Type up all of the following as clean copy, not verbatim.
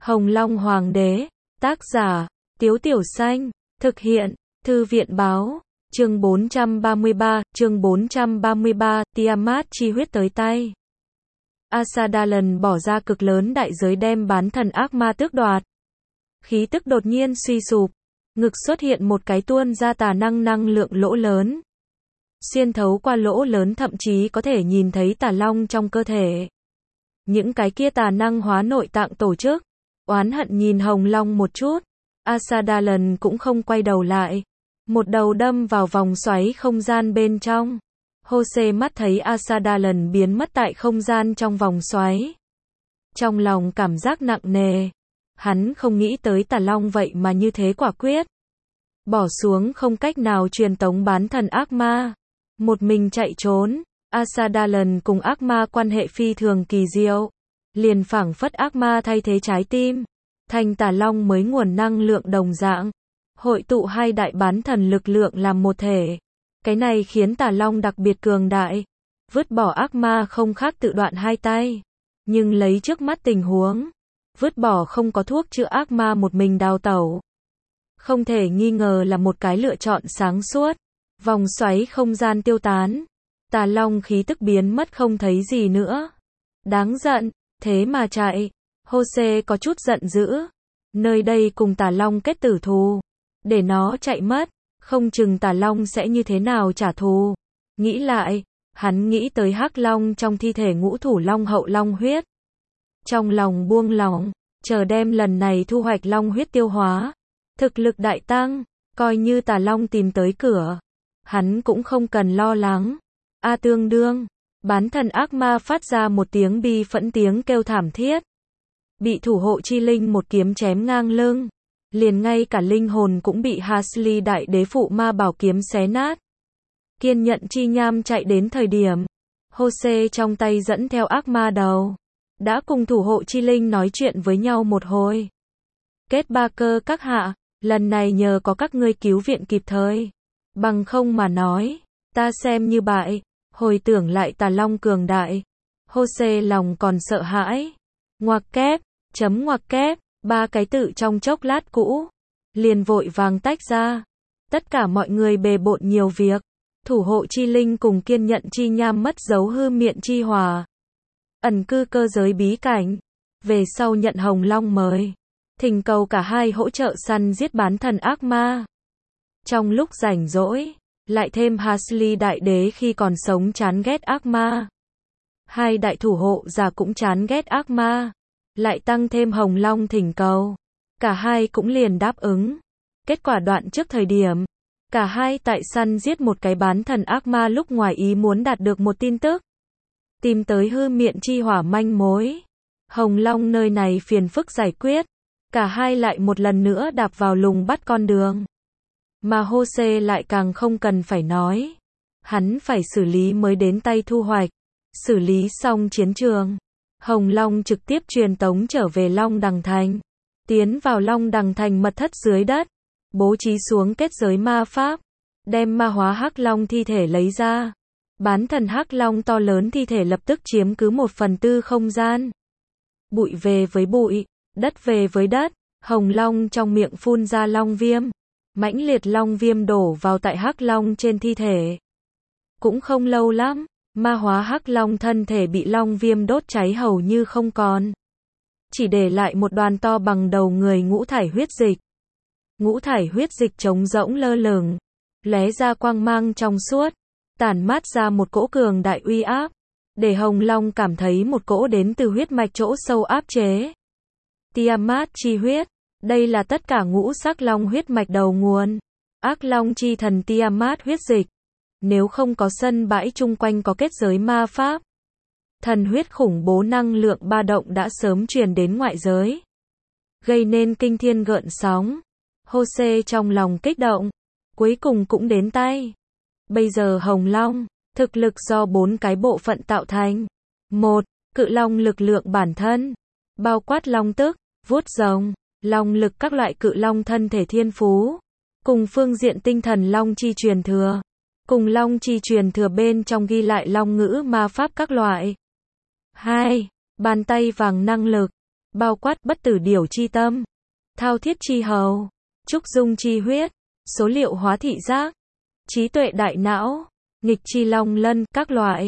Hồng Long Hoàng đế, tác giả, Tiếu Tiểu Xanh, thực hiện, Thư viện báo, chương 433, Tiamat chi huyết tới tay. Asadalan bỏ ra cực lớn đại giới đem bán thần ác ma tước đoạt. Khí tức đột nhiên suy sụp, ngực xuất hiện một cái tuôn ra tà năng lượng lỗ lớn. Xuyên thấu qua lỗ lớn thậm chí có thể nhìn thấy tà long trong cơ thể. Những cái kia tà năng hóa nội tạng tổ chức. Oán hận nhìn Hồng Long một chút. Asadalan cũng không quay đầu lại. Một đầu đâm vào vòng xoáy không gian bên trong. Jose mắt thấy Asadalan biến mất tại không gian trong vòng xoáy. Trong lòng cảm giác nặng nề. Hắn không nghĩ tới tà long vậy mà như thế quả quyết. Bỏ xuống không cách nào truyền tống bán thần ác ma. Một mình chạy trốn. Asadalan cùng ác ma quan hệ phi thường kỳ diệu. Liền phảng phất ác ma thay thế trái tim. Thành tà long mới nguồn năng lượng đồng dạng. Hội tụ hai đại bán thần lực lượng làm một thể. Cái này khiến tà long đặc biệt cường đại. Vứt bỏ ác ma không khác tự đoạn hai tay. Nhưng lấy trước mắt tình huống. Vứt bỏ không có thuốc chữa ác ma một mình đào tẩu. Không thể nghi ngờ là một cái lựa chọn sáng suốt. Vòng xoáy không gian tiêu tán. Tà long khí tức biến mất không thấy gì nữa. Đáng giận, thế mà chạy. Jose có chút giận dữ. Nơi đây cùng tà long kết tử thù. Để nó chạy mất, không chừng tà long sẽ như thế nào trả thù. Nghĩ lại, hắn nghĩ tới hắc long trong thi thể ngũ thủ long hậu long huyết. Trong lòng buông lỏng, chờ đem lần này thu hoạch long huyết tiêu hóa. Thực lực đại tăng, coi như tà long tìm tới cửa. Hắn cũng không cần lo lắng. Tương đương, bán thần ác ma phát ra một tiếng bi phẫn tiếng kêu thảm thiết. Bị thủ hộ chi linh một kiếm chém ngang lưng. Liền ngay cả linh hồn cũng bị Hasli đại đế phụ ma bảo kiếm xé nát. Kiên nhận chi nham chạy đến thời điểm. Jose trong tay dẫn theo ác ma đầu. Đã cùng thủ hộ chi linh nói chuyện với nhau một hồi. Kết ba cơ các hạ, lần này nhờ có các ngươi cứu viện kịp thời. Bằng không mà nói, ta xem như bại. Hồi tưởng lại tà long cường đại. Jose lòng còn sợ hãi. Ngoặc kép, chấm ngoặc kép. Ba cái tự trong chốc lát cũ. Liền vội vàng tách ra. Tất cả mọi người bề bộn nhiều việc. Thủ hộ chi linh cùng kiên nhận chi nham mất dấu hư miệng chi hòa. Ẩn cư cơ giới bí cảnh. Về sau nhận Hồng Long mời. Thỉnh cầu cả hai hỗ trợ săn giết bán thần ác ma. Trong lúc rảnh rỗi. Lại thêm Hasli đại đế khi còn sống chán ghét ác ma. Hai đại thủ hộ già cũng chán ghét ác ma. Lại tăng thêm Hồng Long thỉnh cầu. Cả hai cũng liền đáp ứng. Kết quả đoạn trước thời điểm. Cả hai tại săn giết một cái bán thần ác ma lúc ngoài ý muốn đạt được một tin tức. Tìm tới hư miệng chi hỏa manh mối. Hồng Long nơi này phiền phức giải quyết. Cả hai lại một lần nữa đạp vào lùng bắt con đường. Mà Jose lại càng không cần phải nói. Hắn phải xử lý mới đến tay thu hoạch. Xử lý xong chiến trường. Hồng Long trực tiếp truyền tống trở về Long Đằng Thành. Tiến vào Long Đằng Thành mật thất dưới đất. Bố trí xuống kết giới ma pháp. Đem ma hóa hắc long thi thể lấy ra. Bán thần hắc long to lớn thi thể lập tức chiếm cứ 1/4 không gian. Bụi về với bụi, đất về với đất. Hồng Long trong miệng phun ra long viêm. Mãnh liệt long viêm đổ vào tại hắc long trên thi thể. Cũng không lâu lắm. Ma hóa hắc long thân thể bị long viêm đốt cháy hầu như không còn. Chỉ để lại một đoàn to bằng đầu người ngũ thải huyết dịch. Ngũ thải huyết dịch trống rỗng lơ lửng. Lóe ra quang mang trong suốt. Tản mát ra một cỗ cường đại uy áp. Để Hồng Long cảm thấy một cỗ đến từ huyết mạch chỗ sâu áp chế. Tiamat chi huyết. Đây là tất cả ngũ sắc long huyết mạch đầu nguồn. Ác long chi thần Tiamat huyết dịch. Nếu không có sân bãi chung quanh có kết giới ma pháp. Thần huyết khủng bố năng lượng ba động đã sớm truyền đến ngoại giới. Gây nên kinh thiên gợn sóng. Jose trong lòng kích động. Cuối cùng cũng đến tay. Bây giờ Hồng Long, thực lực do 4 cái bộ phận tạo thành. 1. Cự long lực lượng bản thân. Bao quát long tức, vuốt rồng, long lực các loại cự long thân thể thiên phú. Cùng phương diện tinh thần long chi truyền thừa. Cùng long chi truyền thừa bên trong ghi lại long ngữ ma pháp các loại. 2. Bàn tay vàng năng lực. bao quát bất tử điểu chi tâm, thao thiết chi hầu, trúc dung chi huyết, số liệu hóa thị giác, trí tuệ đại não, nghịch chi long lân, các loại.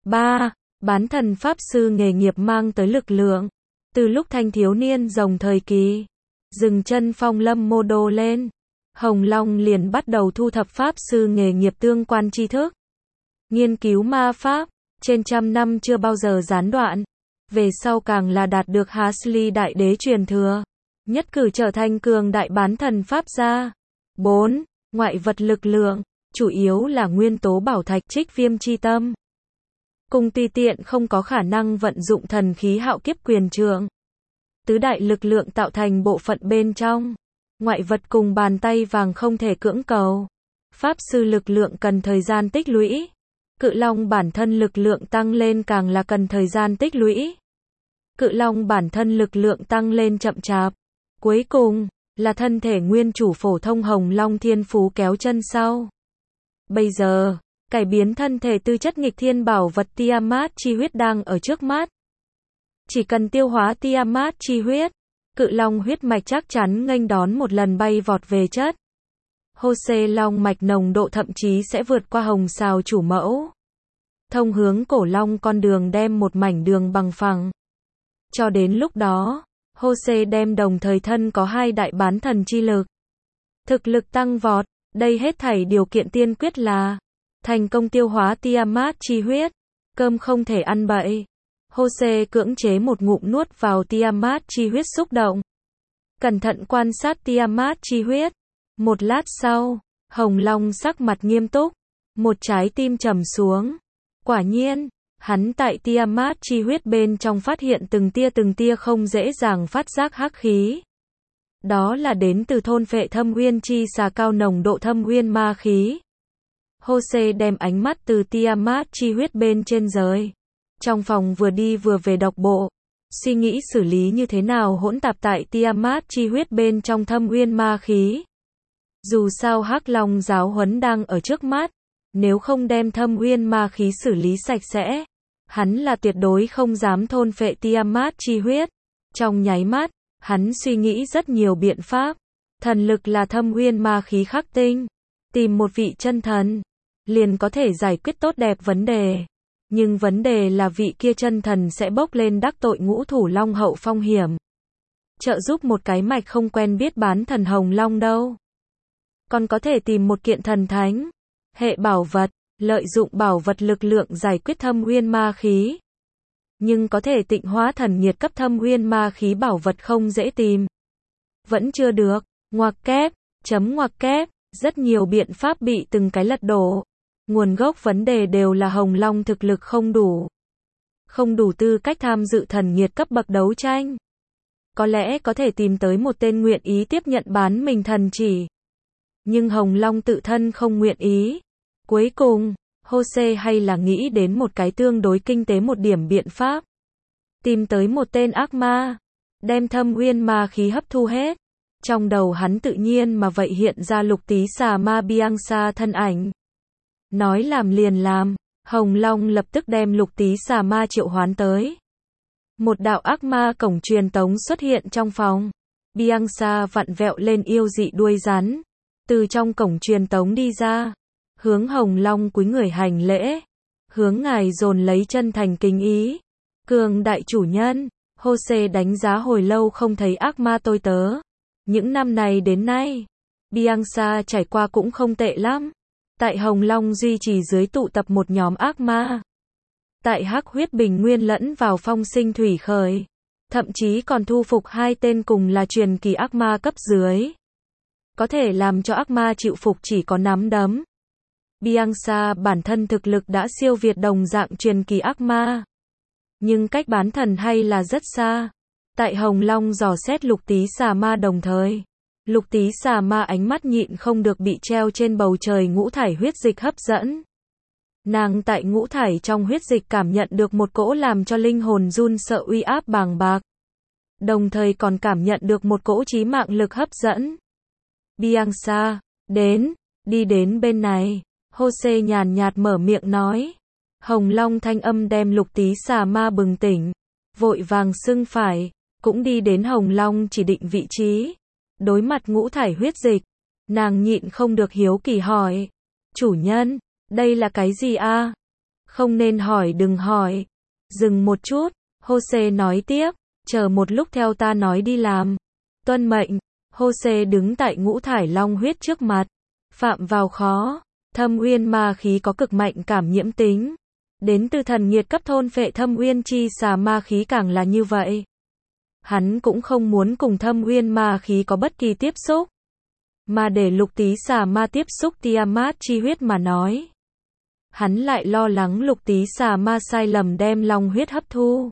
3. Bán thần pháp sư nghề nghiệp mang tới lực lượng. Từ lúc thanh thiếu niên rồng thời kỳ, dừng chân phong lâm mô đô lên, Hồng Long liền bắt đầu thu thập pháp sư nghề nghiệp tương quan tri thức. Nghiên cứu ma pháp, trên trăm năm chưa bao giờ gián đoạn. Về sau càng là đạt được Hasli đại đế truyền thừa, nhất cử trở thành cường đại bán thần pháp gia. 4. Ngoại vật lực lượng, chủ yếu là nguyên tố bảo thạch trích viêm chi tâm. Cùng tùy tiện không có khả năng vận dụng thần khí hạo kiếp quyền trượng. Tứ đại lực lượng tạo thành bộ phận bên trong. Ngoại vật cùng bàn tay vàng không thể cưỡng cầu. Pháp sư lực lượng cần thời gian tích lũy. Cự long bản thân lực lượng tăng lên càng là cần thời gian tích lũy. Cự long bản thân lực lượng tăng lên chậm chạp. Cuối cùng, là thân thể nguyên chủ phổ thông Hồng Long thiên phú kéo chân sau. Bây giờ, cải biến thân thể tư chất nghịch thiên bảo vật Tiamat chi huyết đang ở trước mắt. Chỉ cần tiêu hóa Tiamat chi huyết, cự long huyết mạch chắc chắn nghênh đón một lần bay vọt về chất. Hô-xê long mạch nồng độ thậm chí sẽ vượt qua hồng sào chủ mẫu. Thông hướng cổ long con đường đem một mảnh đường bằng phẳng. Cho đến lúc đó, Hô-xê đem đồng thời thân có 2 đại bán thần chi lực. Thực lực tăng vọt, đây hết thảy điều kiện tiên quyết là thành công tiêu hóa Tiamat chi huyết. Cơm không thể ăn bậy. Hô-xê cưỡng chế một ngụm nuốt vào Tiamat chi huyết xúc động. Cẩn thận quan sát Tiamat chi huyết. Một lát sau, Hồng Long sắc mặt nghiêm túc, một trái tim trầm xuống. Quả nhiên, hắn tại Tiamat chi huyết bên trong phát hiện từng tia không dễ dàng phát giác hắc khí. Đó là đến từ thôn phệ thâm uyên chi xà cao nồng độ thâm uyên ma khí. Hô-xê đem ánh mắt từ Tiamat chi huyết bên trên rời. Trong phòng vừa đi vừa về đọc bộ, suy nghĩ xử lý như thế nào hỗn tạp tại Tiamat chi huyết bên trong thâm uyên ma khí. Dù sao Hắc Long giáo huấn đang ở trước mắt, nếu không đem thâm uyên ma khí xử lý sạch sẽ, hắn là tuyệt đối không dám thôn phệ Tiamat chi huyết. Trong nháy mắt, hắn suy nghĩ rất nhiều biện pháp. Thần lực là thâm uyên ma khí khắc tinh, tìm một vị chân thần, liền có thể giải quyết tốt đẹp vấn đề. Nhưng vấn đề là vị kia chân thần sẽ bốc lên đắc tội ngũ thủ long hậu phong hiểm. Trợ giúp một cái mạch không quen biết bán thần Hồng Long đâu. Còn có thể tìm một kiện thần thánh, hệ bảo vật, lợi dụng bảo vật lực lượng giải quyết thâm uyên ma khí. Nhưng có thể tịnh hóa thần nhiệt cấp thâm uyên ma khí bảo vật không dễ tìm. Vẫn chưa được, ngoặc kép, ngoặc kép, rất nhiều biện pháp bị từng cái lật đổ. Nguồn gốc vấn đề đều là Hồng Long thực lực không đủ. Không đủ tư cách tham dự thần nhiệt cấp bậc đấu tranh. Có lẽ có thể tìm tới một tên nguyện ý tiếp nhận bán mình thần chỉ. Nhưng Hồng Long tự thân không nguyện ý. Cuối cùng, Hô-xê hay là nghĩ đến một cái tương đối kinh tế một điểm biện pháp. Tìm tới một tên ác ma, đem thâm uyên ma khí hấp thu hết. Trong đầu hắn tự nhiên mà vậy hiện ra lục tí xà ma Bianca thân ảnh. Nói làm liền làm, Hồng Long lập tức đem lục tí xà ma triệu hoán tới. Một đạo ác ma cổng truyền tống xuất hiện trong phòng. Bianca vặn vẹo lên yêu dị đuôi rắn, từ trong cổng truyền tống đi ra, hướng Hồng Long cúi người hành lễ, hướng ngài dồn lấy chân thành kính ý. Cường đại chủ nhân, Hô-xê đánh giá hồi lâu không thấy ác ma tôi tớ. Những năm này đến nay, Bianca trải qua cũng không tệ lắm. Tại Hồng Long duy trì dưới tụ tập một nhóm ác ma. Tại Hắc huyết bình nguyên lẫn vào phong sinh thủy khởi. Thậm chí còn thu phục 2 tên cùng là truyền kỳ ác ma cấp dưới. Có thể làm cho ác ma chịu phục chỉ có nắm đấm. Bianca bản thân thực lực đã siêu việt đồng dạng truyền kỳ ác ma. Nhưng cách bán thần hay là rất xa. Tại Hồng Long dò xét lục tí xà ma đồng thời. Lục tí xà ma ánh mắt nhịn không được bị treo trên bầu trời ngũ thải huyết dịch hấp dẫn. Nàng tại ngũ thải trong huyết dịch cảm nhận được một cỗ làm cho linh hồn run sợ uy áp bàng bạc. Đồng thời còn cảm nhận được một cỗ chí mạng lực hấp dẫn. Bianca, đi đến bên này. Hô-xê nhàn nhạt mở miệng nói. Hồng Long thanh âm đem lục tí xà ma bừng tỉnh. Vội vàng xưng phải. cũng đi đến Hồng Long chỉ định vị trí. Đối mặt ngũ thải huyết dịch, nàng nhịn không được hiếu kỳ hỏi. Chủ nhân, đây là cái gì a? Không nên hỏi, đừng hỏi. Dừng một chút, Jose nói tiếp, chờ một lúc theo ta nói đi làm. Tuân mệnh. Jose đứng tại ngũ thải long huyết trước mặt. Phạm vào khó. Thâm uyên ma khí có cực mạnh cảm nhiễm tính. Đến từ thần nhiệt cấp thôn phệ thâm uyên chi xà ma khí càng là như vậy. Hắn cũng không muốn cùng thâm uyên ma khí có bất kỳ tiếp xúc. Mà để lục tí xà ma tiếp xúc Tiamat chi huyết mà nói. Hắn lại lo lắng lục tí xà ma sai lầm đem long huyết hấp thu.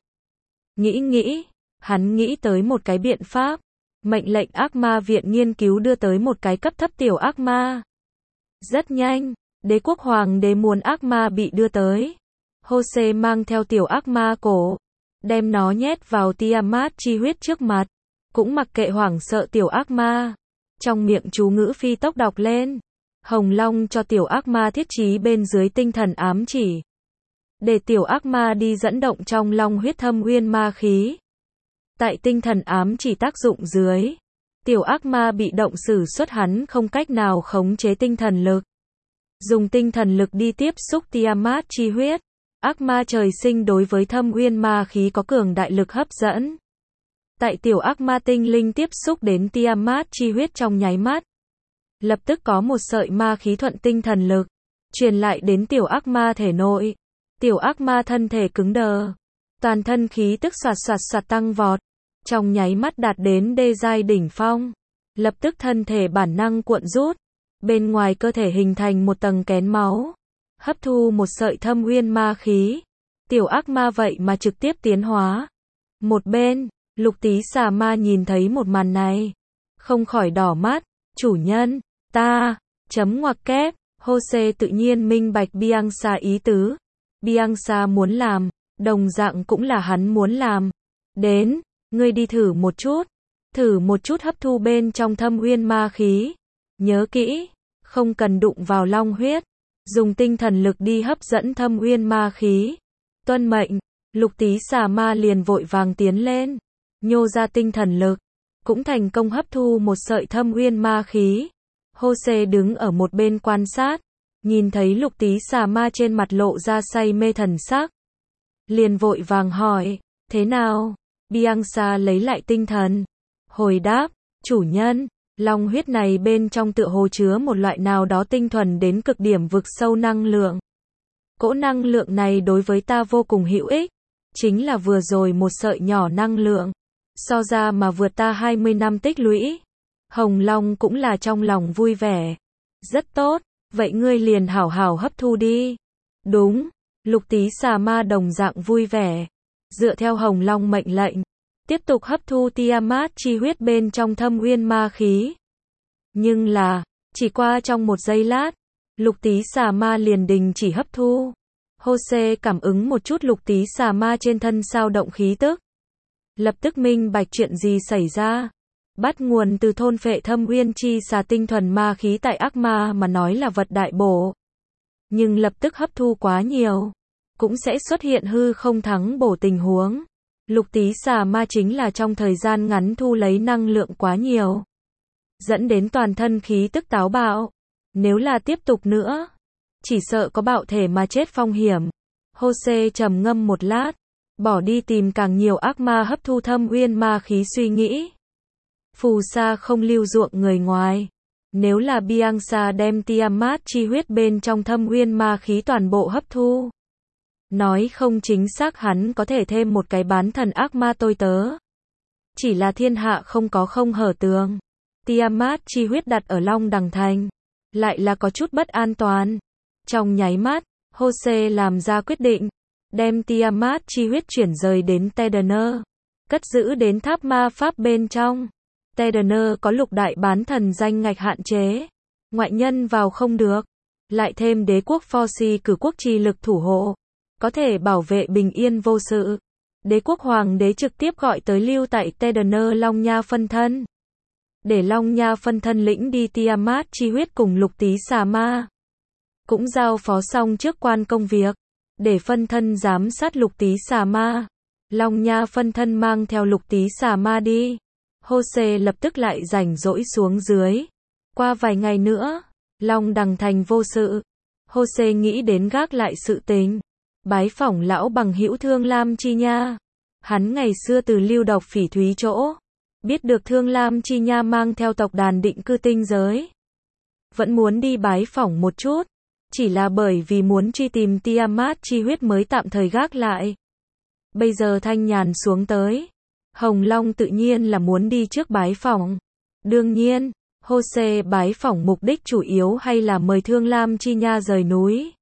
Nghĩ, hắn nghĩ tới một cái biện pháp. Mệnh lệnh ác ma viện nghiên cứu đưa tới một cái cấp thấp tiểu ác ma. Rất nhanh, đế quốc hoàng đế muốn ác ma bị đưa tới. Jose mang theo tiểu ác ma cổ, đem nó nhét vào Tiamat chi huyết trước mặt, cũng mặc kệ hoảng sợ tiểu ác ma. Trong miệng chú ngữ phi tốc đọc lên. Hồng Long cho tiểu ác ma thiết trí bên dưới tinh thần ám chỉ. Để tiểu ác ma đi dẫn động trong long huyết thâm uyên ma khí. Tại tinh thần ám chỉ tác dụng dưới, tiểu ác ma bị động sử xuất hắn không cách nào khống chế tinh thần lực. Dùng tinh thần lực đi tiếp xúc Tiamat chi huyết. Ác ma trời sinh đối với thâm uyên ma khí có cường đại lực hấp dẫn. Tại tiểu ác ma tinh linh tiếp xúc đến Tiamat chi huyết trong nháy mắt. Lập tức có một sợi ma khí thuận tinh thần lực, truyền lại đến tiểu ác ma thể nội. Tiểu ác ma thân thể cứng đờ. Toàn thân khí tức xoạt tăng vọt. Trong nháy mắt đạt đến đê giai đỉnh phong. Lập tức thân thể bản năng cuộn rút. Bên ngoài cơ thể hình thành một tầng kén máu. Hấp thu một sợi thâm uyên ma khí. Tiểu ác ma vậy mà trực tiếp tiến hóa. Một bên, lục tí xà ma nhìn thấy một màn này. Không khỏi đỏ mắt. Chủ nhân, ta, chấm ngoặc kép. Jose tự nhiên minh bạch Bianca ý tứ. Bianca muốn làm, đồng dạng cũng là hắn muốn làm. Đến, ngươi đi thử một chút hấp thu bên trong thâm uyên ma khí. Nhớ kỹ, không cần đụng vào long huyết. Dùng tinh thần lực đi hấp dẫn thâm uyên ma khí. Tuân mệnh, lục tí xà ma liền vội vàng tiến lên. Nhô ra tinh thần lực, cũng thành công hấp thu một sợi thâm uyên ma khí. Jose đứng ở một bên quan sát. Nhìn thấy lục tí xà ma trên mặt lộ ra say mê thần sắc. Liền vội vàng hỏi, thế nào? Bianca lấy lại tinh thần. Hồi đáp, chủ nhân, long huyết này bên trong tựa hồ chứa một loại nào đó tinh thuần đến cực điểm vực sâu năng lượng. Cỗ năng lượng này đối với ta vô cùng hữu ích. Chính là vừa rồi một sợi nhỏ năng lượng. So ra mà vượt ta 20 năm tích lũy. Hồng Long cũng là trong lòng vui vẻ. Rất tốt, vậy ngươi liền hảo hảo hấp thu đi. Đúng, lục tí xà ma đồng dạng vui vẻ. Dựa theo Hồng Long mệnh lệnh, tiếp tục hấp thu Tiamat chi huyết bên trong thâm uyên ma khí. Nhưng là, chỉ qua trong một giây lát, lục tí xà ma liền đình chỉ hấp thu. Jose cảm ứng một chút lục tí xà ma trên thân sao động khí tức. Lập tức minh bạch chuyện gì xảy ra. Bắt nguồn từ thôn phệ thâm uyên chi xà tinh thuần ma khí tại ác ma mà nói là vật đại bổ. Nhưng lập tức hấp thu quá nhiều, cũng sẽ xuất hiện hư không thắng bổ tình huống. Lục tí xà ma chính là trong thời gian ngắn thu lấy năng lượng quá nhiều. Dẫn đến toàn thân khí tức táo bạo. Nếu là tiếp tục nữa, chỉ sợ có bạo thể mà chết phong hiểm. Jose trầm ngâm một lát, bỏ đi tìm càng nhiều ác ma hấp thu thâm uyên ma khí suy nghĩ. Phù sa không lưu ruộng người ngoài. Nếu là Bianca đem Tiamat chi huyết bên trong thâm uyên ma khí toàn bộ hấp thu. Nói không chính xác hắn có thể thêm một cái bán thần ác ma tôi tớ. Chỉ là thiên hạ không có không hở tường. Tiamat chi huyết đặt ở Long Đằng Thành. Lại là có chút bất an toàn. Trong nháy mắt, Jose làm ra quyết định. Đem Tiamat chi huyết chuyển rời đến Tedener. Cất giữ đến tháp ma pháp bên trong. Tedener có lục đại bán thần danh ngạch hạn chế. Ngoại nhân vào không được. Lại thêm đế quốc Forsi cử quốc chi lực thủ hộ. Có thể bảo vệ bình yên vô sự. Đế quốc hoàng đế trực tiếp gọi tới lưu tại Tedener Long Nha phân thân. Để Long Nha phân thân lĩnh đi Tiamat chi huyết cùng lục tí xà ma. Cũng giao phó xong trước quan công việc. Để phân thân giám sát lục tí xà ma. Long Nha phân thân mang theo Lục Tí Xà Ma đi. Jose lập tức lại rảnh rỗi xuống dưới. Qua vài ngày nữa, Long Đằng thành vô sự. Jose nghĩ đến gác lại sự tình. Bái phỏng lão bằng hữu Thương Lam Chi Nha. Hắn ngày xưa từ Lưu Độc Phỉ Thúy chỗ. Biết được Thương Lam Chi Nha mang theo tộc đàn định cư tinh giới. Vẫn muốn đi bái phỏng một chút. Chỉ là bởi vì muốn truy tìm Tiamat chi huyết mới tạm thời gác lại. Bây giờ thanh nhàn xuống tới. Hồng Long tự nhiên là muốn đi trước bái phỏng. Đương nhiên, Jose bái phỏng mục đích chủ yếu hay là mời Thương Lam Chi Nha rời núi.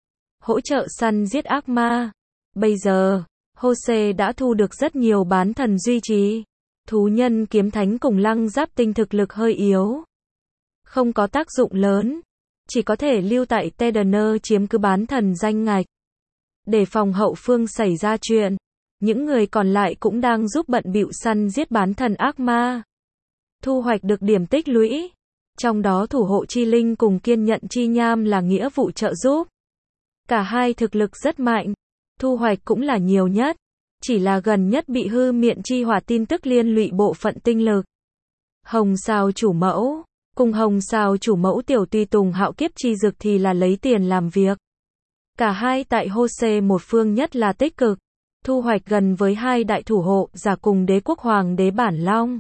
Hỗ trợ săn giết ác ma. Bây giờ, Jose đã thu được rất nhiều bán thần duy trì. Thú nhân kiếm thánh cùng Lăng Giáp Tinh thực lực hơi yếu. Không có tác dụng lớn. Chỉ có thể lưu tại Tedaner chiếm cứ bán thần danh ngạch. Để phòng hậu phương xảy ra chuyện. Những người còn lại cũng đang giúp bận bịu săn giết bán thần ác ma. Thu hoạch được điểm tích lũy. Trong đó thủ hộ chi linh cùng kiên nhận chi nham là nghĩa vụ trợ giúp. Cả hai thực lực rất mạnh. Thu hoạch cũng là nhiều nhất. Chỉ là gần nhất bị hư miệng chi hỏa tin tức liên lụy bộ phận tinh lực. Hồng Sao chủ mẫu. Cùng Hồng Sao chủ mẫu tiểu tùy tùng hạo kiếp chi dực thì là lấy tiền làm việc. Cả hai tại Jose một phương nhất là tích cực. Thu hoạch gần với hai đại thủ hộ giả cùng đế quốc hoàng đế bản long.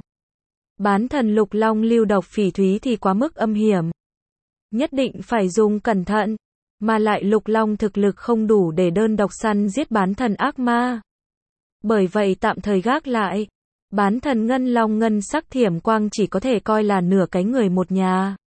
Bán thần lục long Lưu Độc Phỉ Thúy thì quá mức âm hiểm. Nhất định phải dùng cẩn thận. Mà lại lục long thực lực không đủ để đơn độc săn giết bán thần ác ma. Bởi vậy tạm thời gác lại. Bán thần ngân long ngân sắc thiểm quang chỉ có thể coi là nửa cái người một nhà.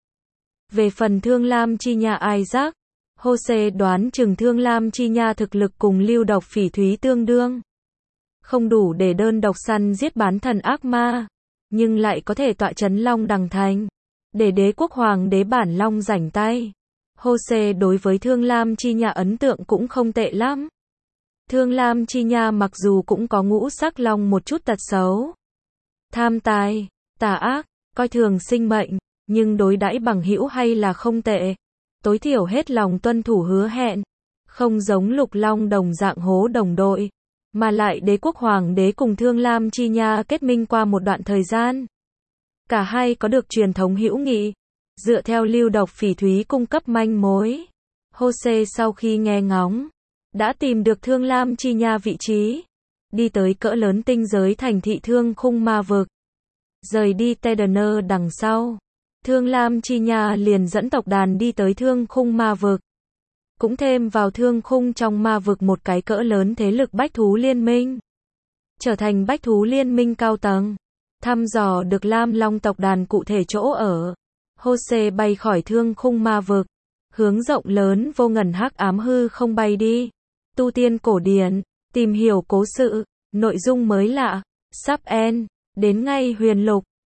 Về phần Thương Lam Chi Nha Isaac, Jose đoán chừng Thương Lam Chi Nha thực lực cùng Lưu Độc Phỉ Thúy tương đương. Không đủ để đơn độc săn giết bán thần ác ma, nhưng lại có thể tọa chấn Long Đằng thành. Để đế quốc hoàng đế bản long rảnh tay. Jose đối với Thương Lam Chi Nha ấn tượng cũng không tệ lắm. Thương Lam Chi Nha mặc dù cũng có ngũ sắc long một chút tật xấu. Tham tài, tà ác, coi thường sinh mệnh, nhưng đối đãi bằng hữu hay là không tệ. Tối thiểu hết lòng tuân thủ hứa hẹn. Không giống Lục Long đồng dạng hố đồng đội. Mà lại đế quốc hoàng đế cùng Thương Lam Chi Nha kết minh qua một đoạn thời gian. Cả hai có được truyền thống hữu nghị. Dựa theo Lưu Độc Phỉ Thúy cung cấp manh mối. Jose sau khi nghe ngóng. Đã tìm được Thương Lam Chi Nha vị trí. Đi tới cỡ lớn tinh giới thành thị Thương Khung Ma Vực. Rời đi Tedaner đằng sau. Thương Lam Chi Nha liền dẫn tộc đàn đi tới Thương Khung Ma Vực. Cũng thêm vào Thương Khung trong ma vực một cái cỡ lớn thế lực bách thú liên minh. Trở thành bách thú liên minh cao tầng. Thăm dò được Lam Long tộc đàn cụ thể chỗ ở. Jose bay khỏi Thương Khung Ma Vực. Hướng rộng lớn vô ngần hắc ám hư không bay đi. Tu tiên cổ điển. Tìm hiểu cố sự. Nội dung mới lạ. Sắp end. Đến ngay huyền lục.